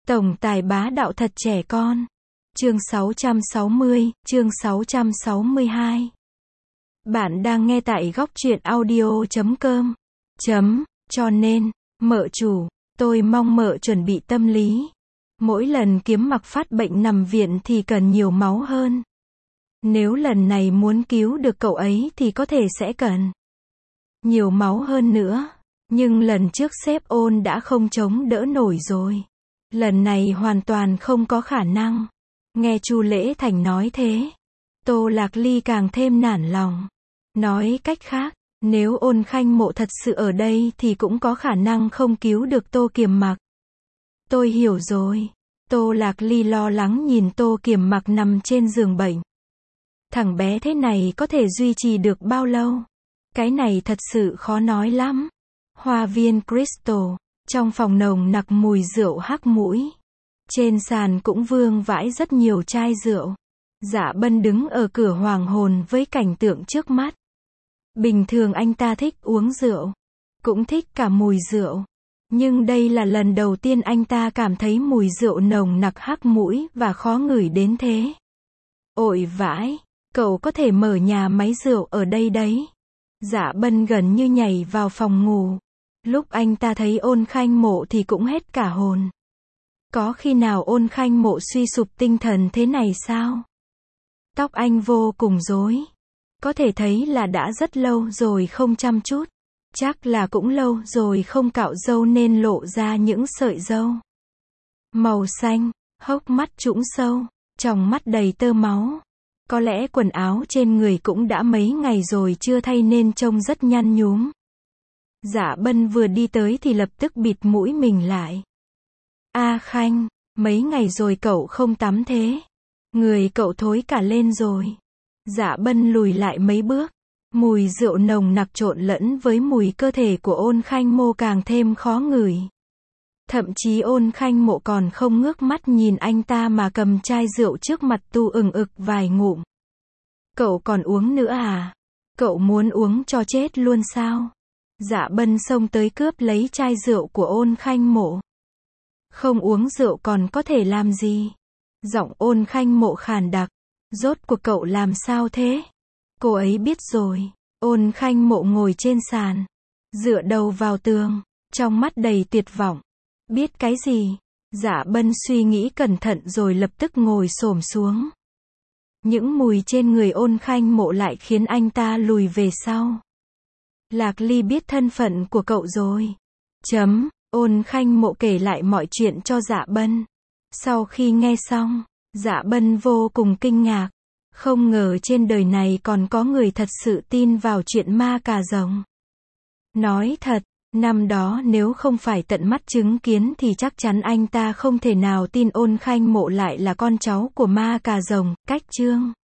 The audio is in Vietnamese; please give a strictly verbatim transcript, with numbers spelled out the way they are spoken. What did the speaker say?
Tổng tài bá đạo thật trẻ con. Chương sáu trăm sáu mươi, chương sáu trăm sáu mươi hai. Bạn đang nghe tại góc truyện audio chấm com. Chấm, cho nên, mợ chủ, tôi mong mợ chuẩn bị tâm lý. Mỗi lần Kiếm Mặc phát bệnh nằm viện thì cần nhiều máu hơn. Nếu lần này muốn cứu được cậu ấy thì có thể sẽ cần nhiều máu hơn nữa. Nhưng lần trước sếp Ôn đã không chống đỡ nổi rồi. Lần này hoàn toàn không có khả năng. Nghe Chu Lễ Thành nói thế, Tô Lạc Ly càng thêm nản lòng. Nói cách khác, nếu Ôn Khanh Mộ thật sự ở đây thì cũng có khả năng không cứu được Tô Kiềm Mặc. Tôi hiểu rồi. Tô Lạc Ly lo lắng nhìn Tô Kiềm Mặc nằm trên giường bệnh. Thằng bé thế này có thể duy trì được bao lâu? Cái này thật sự khó nói lắm. Hoa viên Crystal, trong phòng nồng nặc mùi rượu hắc mũi. Trên sàn cũng vương vãi rất nhiều chai rượu. Dạ Bân đứng ở cửa hoàng hồn với cảnh tượng trước mắt. Bình thường anh ta thích uống rượu, cũng thích cả mùi rượu. Nhưng đây là lần đầu tiên anh ta cảm thấy mùi rượu nồng nặc hắc mũi và khó ngửi đến thế. Ôi vãi, cậu có thể mở nhà máy rượu ở đây đấy. Dạ Bân gần như nhảy vào phòng ngủ. Lúc anh ta thấy Ôn Khanh Mộ thì cũng hết cả hồn. Có khi nào Ôn Khanh Mộ suy sụp tinh thần thế này sao? Tóc anh vô cùng rối. Có thể thấy là đã rất lâu rồi không chăm chút. Chắc là cũng lâu rồi không cạo râu nên lộ ra những sợi râu màu xanh, hốc mắt trũng sâu, tròng mắt đầy tơ máu. Có lẽ quần áo trên người cũng đã mấy ngày rồi chưa thay nên trông rất nhăn nhúm. Dạ Bân vừa đi tới thì lập tức bịt mũi mình lại. A Khanh, mấy ngày rồi cậu không tắm thế. Người cậu thối cả lên rồi. Dạ Bân lùi lại mấy bước. Mùi rượu nồng nặc trộn lẫn với mùi cơ thể của Ôn Khanh Mộ càng thêm khó ngửi. Thậm chí Ôn Khanh Mộ còn không ngước mắt nhìn anh ta mà cầm chai rượu trước mặt tu ừng ực vài ngụm. Cậu còn uống nữa à? Cậu muốn uống cho chết luôn sao? Dạ Bân xông tới cướp lấy chai rượu của Ôn Khanh Mộ. Không uống rượu còn có thể làm gì? Giọng Ôn Khanh Mộ khàn đặc. Rốt cuộc cậu làm sao thế? Cô ấy biết rồi. Ôn Khanh Mộ ngồi trên sàn, dựa đầu vào tường, trong mắt đầy tuyệt vọng. Biết cái gì? Dạ Bân suy nghĩ cẩn thận rồi lập tức ngồi xổm xuống. Những mùi trên người Ôn Khanh Mộ lại khiến anh ta lùi về sau. Lạc Ly biết thân phận của cậu rồi. Chấm, Ôn Khanh Mộ kể lại mọi chuyện cho Dạ Bân. Sau khi nghe xong, Dạ Bân vô cùng kinh ngạc. Không ngờ trên đời này còn có người thật sự tin vào chuyện ma cà rồng. Nói thật, năm đó nếu không phải tận mắt chứng kiến thì chắc chắn anh ta không thể nào tin Ôn Khanh Mộ lại là con cháu của ma cà rồng. Cách chương